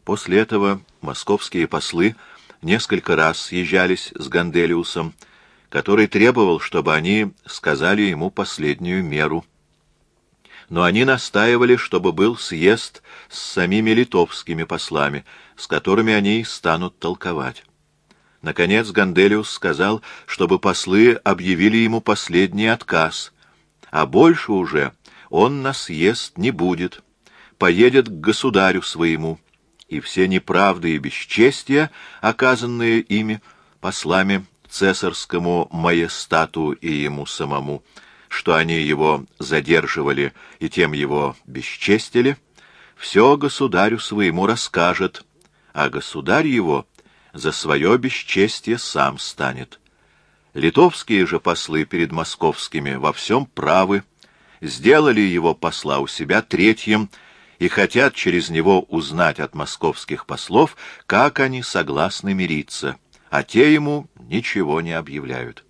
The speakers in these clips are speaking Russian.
После этого московские послы несколько раз съезжались с Ганделиусом, который требовал, чтобы они сказали ему последнюю меру. Но они настаивали, чтобы был съезд с самими литовскими послами, с которыми они станут толковать. Наконец Ганделиус сказал, чтобы послы объявили ему последний отказ, а больше уже он на съезд не будет, поедет к государю своему, и все неправды и бесчестия, оказанные ими, послами, цесарскому маестату и ему самому, что они его задерживали и тем его бесчестили, все государю своему расскажет, а государь его за свое бесчестие сам станет. Литовские же послы перед московскими во всем правы, сделали его посла у себя третьим и хотят через него узнать от московских послов, как они согласны мириться, а те ему ничего не объявляют.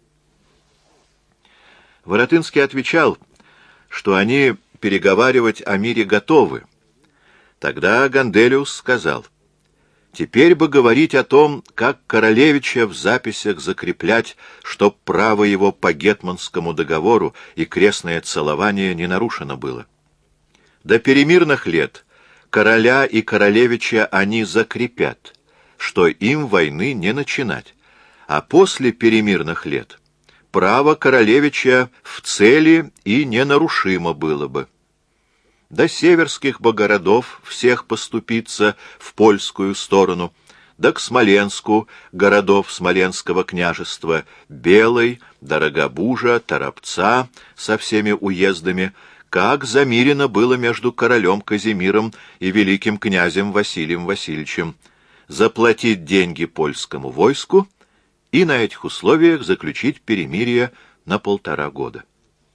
Воротынский отвечал, что они переговаривать о мире готовы. Тогда Ганделиус сказал: «Теперь бы говорить о том, как королевича в записях закреплять, чтоб право его по гетманскому договору и крестное целование не нарушено было. До перемирных лет короля и королевича они закрепят, что им войны не начинать, а после перемирных лет право королевича в цели и ненарушимо было бы. До северских бы городов всех поступиться в польскую сторону, да к Смоленску городов Смоленского княжества, Белой, Дорогобужа, Торопца со всеми уездами, как замирено было между королем Казимиром и великим князем Василием Васильевичем, заплатить деньги польскому войску и на этих условиях заключить перемирие на 1,5 года.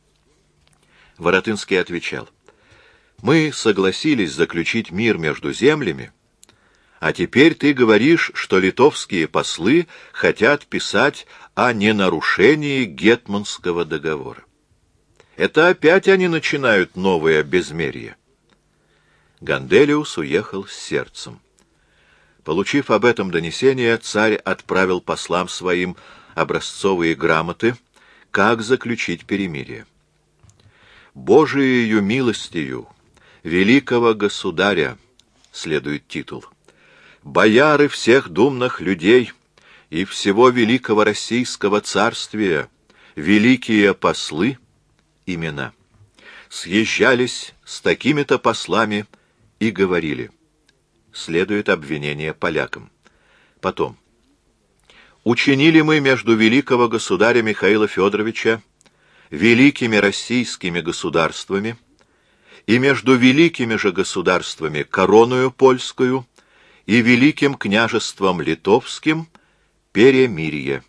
Воротынский отвечал: «Мы согласились заключить мир между землями, а теперь ты говоришь, что литовские послы хотят писать о ненарушении гетманского договора. Это опять они начинают новое безмерие». Ганделиус уехал с сердцем. Получив об этом донесение, царь отправил послам своим образцовые грамоты, как заключить перемирие. «Божиею милостью великого государя» следует титул, «бояры всех думных людей и всего великого российского царствия, великие послы, имена, съезжались с такими-то послами и говорили». Следует обвинение полякам. Потом. «Учинили мы между великого государя Михаила Федоровича, великими российскими государствами и между великими же государствами короною польскую и великим княжеством литовским перемирие».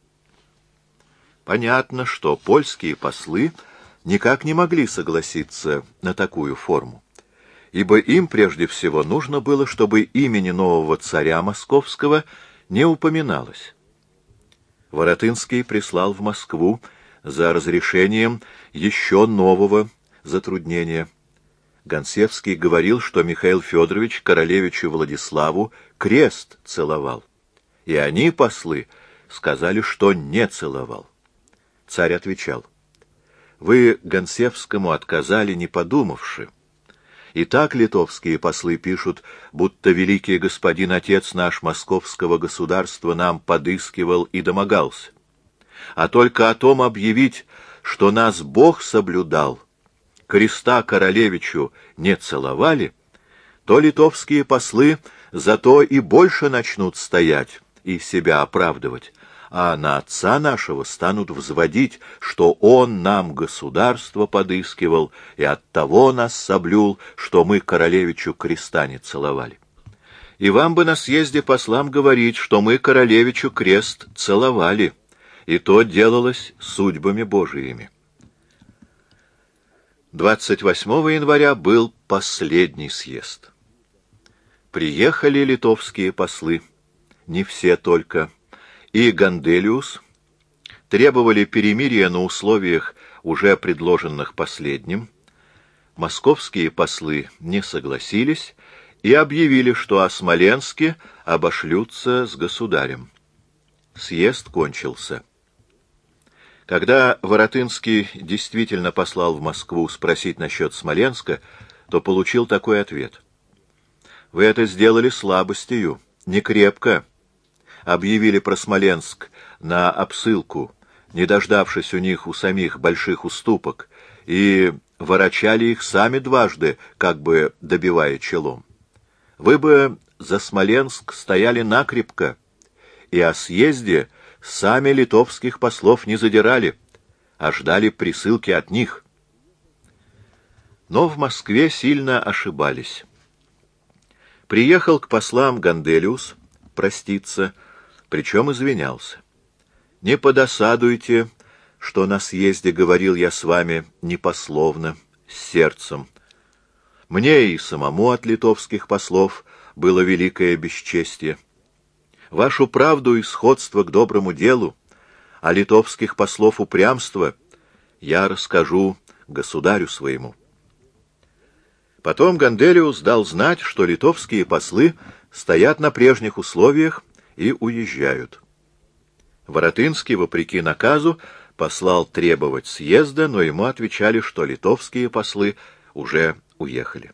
Понятно, что польские послы никак не могли согласиться на такую форму, ибо им прежде всего нужно было, чтобы имени нового царя московского не упоминалось. Воротынский прислал в Москву за разрешением еще нового затруднения. Гонсевский говорил, что Михаил Федорович королевичу Владиславу крест целовал, и они, послы, сказали, что не целовал. Царь отвечал: «Вы Гонсевскому отказали, не подумавши. И так литовские послы пишут, будто великий господин отец наш московского государства нам подыскивал и домогался. А только о том объявить, что нас Бог соблюдал, креста королевичу не целовали, то литовские послы зато и больше начнут стоять и себя оправдывать, а на отца нашего станут взводить, что он нам государство подыскивал и оттого нас соблюл, что мы королевичу креста не целовали. И вам бы на съезде послам говорить, что мы королевичу крест целовали, и то делалось судьбами Божиими». 28 января был последний съезд. Приехали литовские послы, не все только, и Ганделиус, требовали перемирия на условиях, уже предложенных последним. Московские послы не согласились, и объявили, что о Смоленске обошлются с государем. Съезд кончился. Когда Воротынский действительно послал в Москву спросить насчет Смоленска, то получил такой ответ: «Вы это сделали слабостью, не крепко. Объявили про Смоленск на обсылку, не дождавшись у них у самих больших уступок, и ворочали их сами дважды, как бы добивая челом. Вы бы за Смоленск стояли накрепко, и о съезде сами литовских послов не задирали, а ждали присылки от них». Но в Москве сильно ошибались. Приехал к послам Ганделиус проститься, причем извинялся. «Не подосадуйте, что на съезде говорил я с вами непословно, с сердцем. Мне и самому от литовских послов было великое бесчестие. Вашу правду и сходство к доброму делу, а литовских послов упрямство я расскажу государю своему». Потом Ганделиус дал знать, что литовские послы стоят на прежних условиях и уезжают. Воротынский, вопреки наказу, послал требовать съезда, но ему отвечали, что литовские послы уже уехали.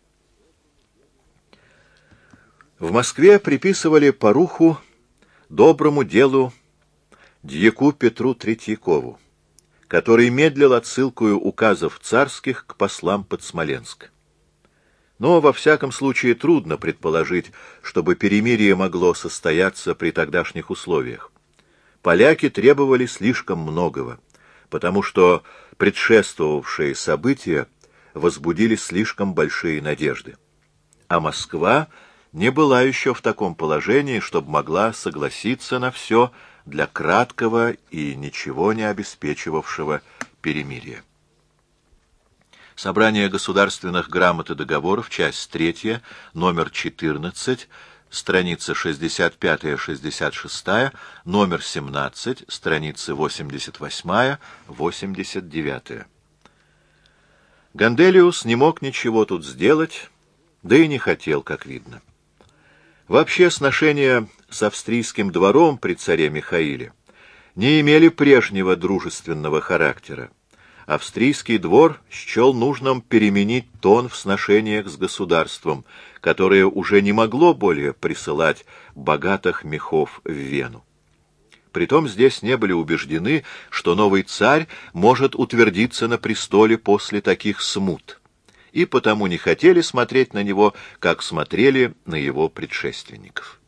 В Москве приписывали поруху доброму делу дьяку Петру Третьякову, который медлил отсылкою указов царских к послам под Смоленск. Но, во всяком случае, трудно предположить, чтобы перемирие могло состояться при тогдашних условиях. Поляки требовали слишком многого, потому что предшествовавшие события возбудили слишком большие надежды. А Москва не была еще в таком положении, чтобы могла согласиться на все для краткого и ничего не обеспечивавшего перемирия. Собрание государственных грамот и договоров, часть 3, номер 14, страница 65-66, номер 17, страницы 88-89. Ганделиус не мог ничего тут сделать, да и не хотел, как видно. Вообще, сношения с австрийским двором при царе Михаиле не имели прежнего дружественного характера. Австрийский двор счел нужным переменить тон в сношениях с государством, которое уже не могло более присылать богатых мехов в Вену. Притом здесь не были убеждены, что новый царь может утвердиться на престоле после таких смут, и потому не хотели смотреть на него, как смотрели на его предшественников.